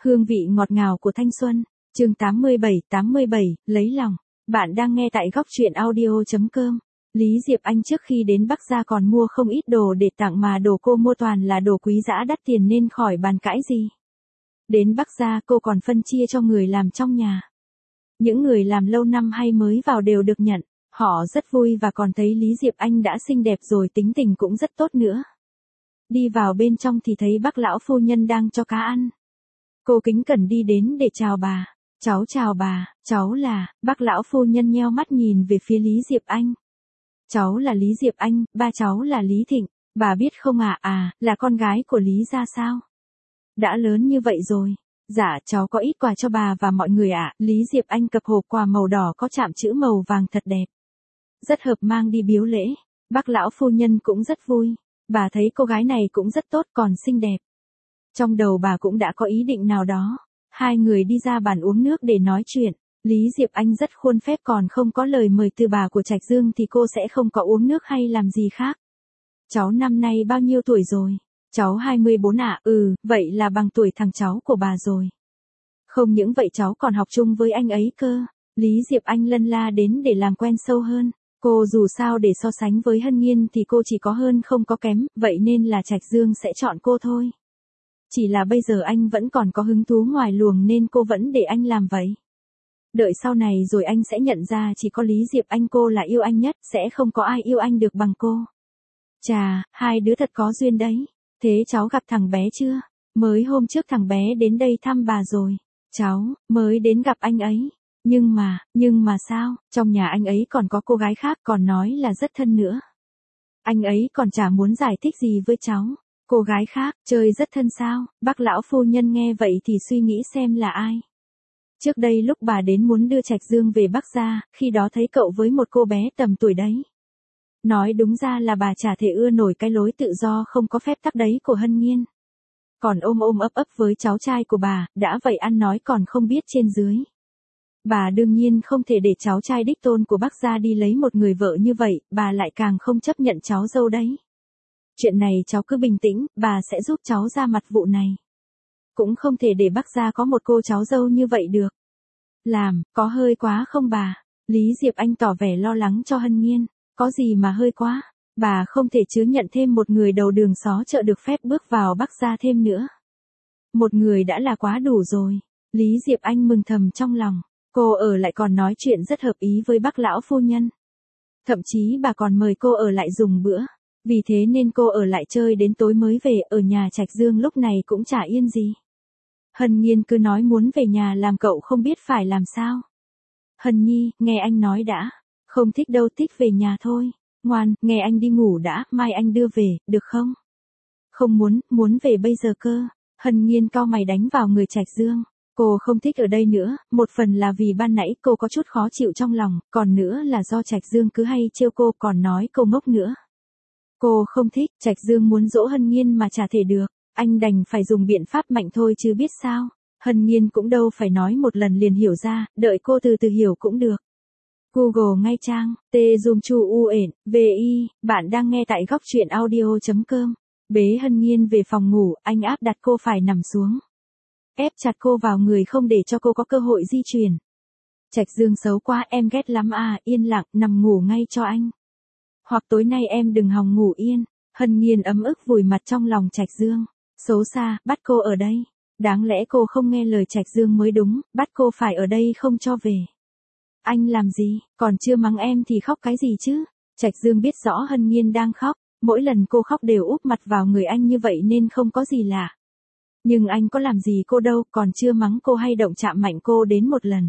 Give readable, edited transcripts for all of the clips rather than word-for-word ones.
Hương vị ngọt ngào của thanh xuân. Chương 87, lấy lòng. Bạn đang nghe tại góc truyện audio.com. Lý Diệp Anh trước khi đến Bắc Gia còn mua không ít đồ để tặng mà đồ cô mua toàn là đồ quý giá đắt tiền nên khỏi bàn cãi gì. Đến Bắc Gia cô còn phân chia cho người làm trong nhà. Những người làm lâu năm hay mới vào đều được nhận. Họ rất vui và còn thấy Lý Diệp Anh đã xinh đẹp rồi tính tình cũng rất tốt nữa. Đi vào bên trong thì thấy bác lão phu nhân đang cho cá ăn. Cô kính cẩn đi đến để chào bà. Cháu chào bà, cháu là, bác lão phu nhân nheo mắt nhìn về phía Lý Diệp Anh. Cháu là Lý Diệp Anh, ba cháu là Lý Thịnh, bà biết không ạ? Là con gái của Lý gia sao? Đã lớn như vậy rồi. Dạ, cháu có ít quà cho bà và mọi người ạ. Lý Diệp Anh cặp hộp quà màu đỏ có chạm chữ màu vàng thật đẹp. Rất hợp mang đi biếu lễ. Bác lão phu nhân cũng rất vui. Bà thấy cô gái này cũng rất tốt còn xinh đẹp. Trong đầu bà cũng đã có ý định nào đó. Hai người đi ra bàn uống nước để nói chuyện. Lý Diệp Anh rất khuôn phép còn không có lời mời từ bà của Trạch Dương thì cô sẽ không có uống nước hay làm gì khác. Cháu năm nay bao nhiêu tuổi rồi? Cháu 24 ạ. Vậy là bằng tuổi thằng cháu của bà rồi. Không những vậy cháu còn học chung với anh ấy cơ. Lý Diệp Anh lân la đến để làm quen sâu hơn. Cô dù sao để so sánh với Hân Nhiên thì cô chỉ có hơn không có kém, vậy nên là Trạch Dương sẽ chọn cô thôi. Chỉ là bây giờ anh vẫn còn có hứng thú ngoài luồng nên cô vẫn để anh làm vậy. Đợi sau này rồi anh sẽ nhận ra chỉ có Lý Diệp Anh cô là yêu anh nhất, sẽ không có ai yêu anh được bằng cô. Chà, hai đứa thật có duyên đấy. Thế cháu gặp thằng bé chưa? Mới hôm trước thằng bé đến đây thăm bà rồi. Cháu, mới đến gặp anh ấy. Nhưng mà sao, trong nhà anh ấy còn có cô gái khác còn nói là rất thân nữa. Anh ấy còn chả muốn giải thích gì với cháu. Cô gái khác, chơi rất thân sao? Bác lão phu nhân nghe vậy thì suy nghĩ xem là ai. Trước đây lúc bà đến muốn đưa Trạch Dương về Bắc Gia, khi đó thấy cậu với một cô bé tầm tuổi đấy. Nói đúng ra là bà chả thể ưa nổi cái lối tự do không có phép tắc đấy của Hân Nhiên. Còn ôm ấp với cháu trai của bà, đã vậy ăn nói còn không biết trên dưới. Bà đương nhiên không thể để cháu trai đích tôn của Bắc Gia đi lấy một người vợ như vậy, bà lại càng không chấp nhận cháu dâu đấy. Chuyện này cháu cứ bình tĩnh, bà sẽ giúp cháu ra mặt vụ này. Cũng không thể để Bắc Gia có một cô cháu dâu như vậy được. Làm, có hơi quá không bà? Lý Diệp Anh tỏ vẻ lo lắng cho Hân Nhiên. Có gì mà hơi quá? Bà không thể chứa nhận thêm một người đầu đường xó chợ được phép bước vào Bắc Gia thêm nữa. Một người đã là quá đủ rồi. Lý Diệp Anh mừng thầm trong lòng. Cô ở lại còn nói chuyện rất hợp ý với bác lão phu nhân. Thậm chí bà còn mời cô ở lại dùng bữa. Vì thế nên cô ở lại chơi đến tối mới về, ở nhà Trạch Dương lúc này cũng chả yên gì. Hân Nhiên cứ nói muốn về nhà làm cậu không biết phải làm sao. Hân Nhi, nghe anh nói đã. Không thích đâu, thích về nhà thôi. Ngoan, nghe anh đi ngủ đã, mai anh đưa về, được không? Không muốn về bây giờ cơ. Hân Nhiên cau mày đánh vào người Trạch Dương. Cô không thích ở đây nữa, một phần là vì ban nãy cô có chút khó chịu trong lòng, còn nữa là do Trạch Dương cứ hay trêu cô còn nói cô ngốc nữa. Cô không thích, Trạch Dương muốn dỗ Hân Nhiên mà chả thể được, anh đành phải dùng biện pháp mạnh thôi chứ biết sao. Hân Nhiên cũng đâu phải nói một lần liền hiểu ra, đợi cô từ từ hiểu cũng được. Google ngay trang, t-zoom-chu-u-n-v-i, bạn đang nghe tại góc truyện audio.com. Bế Hân Nhiên về phòng ngủ, anh áp đặt cô phải nằm xuống. Ép chặt cô vào người không để cho cô có cơ hội di chuyển. Trạch Dương xấu quá, em ghét lắm yên lặng, nằm ngủ ngay cho anh. Hoặc tối nay em đừng hòng ngủ yên. Hân Nhiên ấm ức vùi mặt trong lòng Trạch Dương. Xấu xa, bắt cô ở đây. Đáng lẽ cô không nghe lời Trạch Dương mới đúng, bắt cô phải ở đây không cho về. Anh làm gì, còn chưa mắng em thì khóc cái gì chứ? Trạch Dương biết rõ Hân Nhiên đang khóc, mỗi lần cô khóc đều úp mặt vào người anh như vậy nên không có gì lạ. Nhưng anh có làm gì cô đâu, còn chưa mắng cô hay động chạm mạnh cô đến một lần.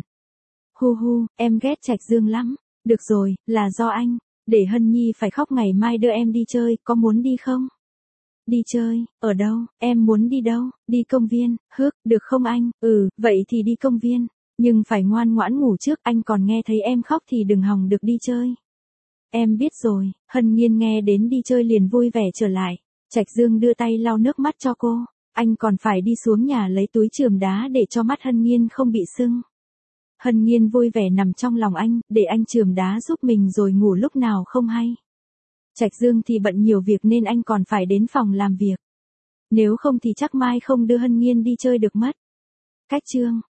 Em ghét Trạch Dương lắm. Được rồi, là do anh. Để Hân Nhi phải khóc ngày mai đưa em đi chơi, có muốn đi không? Đi chơi, ở đâu, em muốn đi đâu? Đi công viên, được không anh? Vậy thì đi công viên. Nhưng phải ngoan ngoãn ngủ trước, anh còn nghe thấy em khóc thì đừng hòng được đi chơi. Em biết rồi. Hân Nhiên nghe đến đi chơi liền vui vẻ trở lại. Trạch Dương đưa tay lau nước mắt cho cô. Anh còn phải đi xuống nhà lấy túi chườm đá để cho mắt Hân Nhiên không bị sưng. Hân Nhiên vui vẻ nằm trong lòng anh, để anh chườm đá giúp mình rồi ngủ lúc nào không hay. Trạch Dương thì bận nhiều việc nên anh còn phải đến phòng làm việc. Nếu không thì chắc mai không đưa Hân Nhiên đi chơi được mất. Cách chương